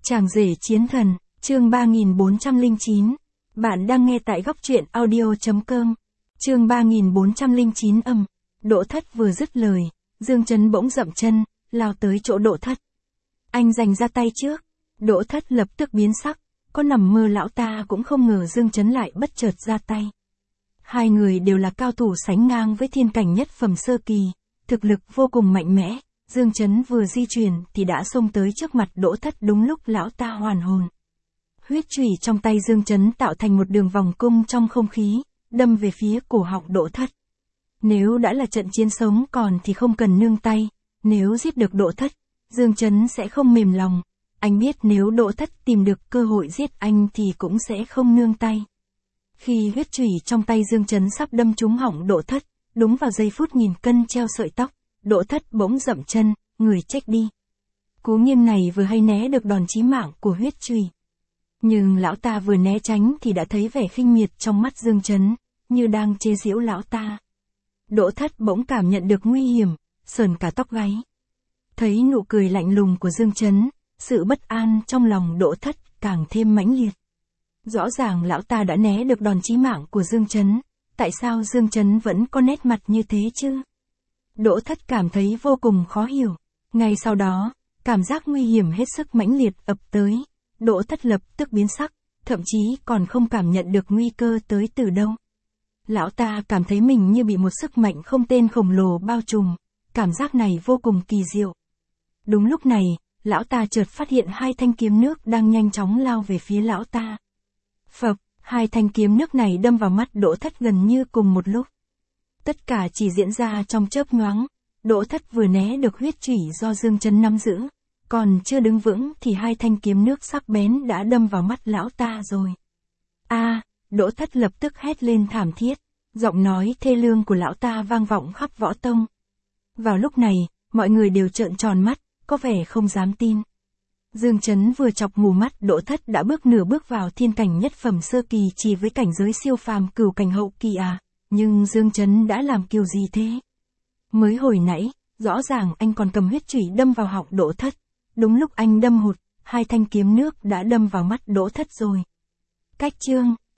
Chàng rể chiến thần, chương 3409. Bạn đang nghe tại góc truyện audio.com. Chương 3409 âm. Đỗ Thất vừa dứt lời, Dương Chấn bỗng dậm chân, lao tới chỗ Đỗ Thất. Anh giành ra tay trước. Đỗ Thất lập tức biến sắc, có nằm mơ lão ta cũng không ngờ Dương Chấn lại bất chợt ra tay. Hai người đều là cao thủ sánh ngang với thiên cảnh nhất phẩm sơ kỳ, thực lực vô cùng mạnh mẽ. Dương Chấn vừa di chuyển thì đã xông tới trước mặt Đỗ Thất đúng lúc lão ta hoàn hồn. Huyết chùy trong tay Dương Chấn tạo thành một đường vòng cung trong không khí, đâm về phía cổ họng Đỗ Thất. Nếu đã là trận chiến sống còn thì không cần nương tay, nếu giết được Đỗ Thất, Dương Chấn sẽ không mềm lòng. Anh biết nếu Đỗ Thất tìm được cơ hội giết anh thì cũng sẽ không nương tay. Khi huyết chùy trong tay Dương Chấn sắp đâm trúng họng Đỗ Thất, đúng vào giây phút nghìn cân treo sợi tóc, Đỗ Thất bỗng dậm chân, người chết đi. Cú nghiêng này vừa hay né được đòn chí mạng của huyết chùy. Nhưng lão ta vừa né tránh thì đã thấy vẻ khinh miệt trong mắt Dương Chấn, như đang chế giễu lão ta. Đỗ Thất bỗng cảm nhận được nguy hiểm, sờn cả tóc gáy. Thấy nụ cười lạnh lùng của Dương Chấn, sự bất an trong lòng Đỗ Thất càng thêm mãnh liệt. Rõ ràng lão ta đã né được đòn chí mạng của Dương Chấn, tại sao Dương Chấn vẫn có nét mặt như thế chứ? Đỗ Thất cảm thấy vô cùng khó hiểu. Ngay sau đó, cảm giác nguy hiểm hết sức mãnh liệt ập tới. Đỗ Thất lập tức biến sắc, thậm chí còn không cảm nhận được nguy cơ tới từ đâu. Lão ta cảm thấy mình như bị một sức mạnh không tên khổng lồ bao trùm, cảm giác này vô cùng kỳ diệu. Đúng lúc này, lão ta chợt phát hiện hai thanh kiếm nước đang nhanh chóng lao về phía lão ta. Phập, hai thanh kiếm nước này đâm vào mắt Đỗ Thất gần như cùng một lúc. Tất cả chỉ diễn ra trong chớp nhoáng, Đỗ Thất vừa né được huyết chùy do Dương Chấn nắm giữ, còn chưa đứng vững thì hai thanh kiếm nước sắc bén đã đâm vào mắt lão ta rồi. Đỗ Thất lập tức hét lên thảm thiết, giọng nói thê lương của lão ta vang vọng khắp võ tông. Vào lúc này, mọi người đều trợn tròn mắt, có vẻ không dám tin. Dương Chấn vừa chọc mù mắt Đỗ Thất đã nửa bước vào thiên cảnh nhất phẩm sơ kỳ chỉ với cảnh giới siêu phàm cửu cảnh hậu kỳ à. Nhưng Dương Chấn đã làm kiểu gì thế? Mới hồi nãy, rõ ràng anh còn cầm huyết chùy đâm vào họng Đỗ Thất. Đúng lúc anh đâm hụt, hai thanh kiếm nước đã đâm vào mắt Đỗ Thất rồi. Cách chương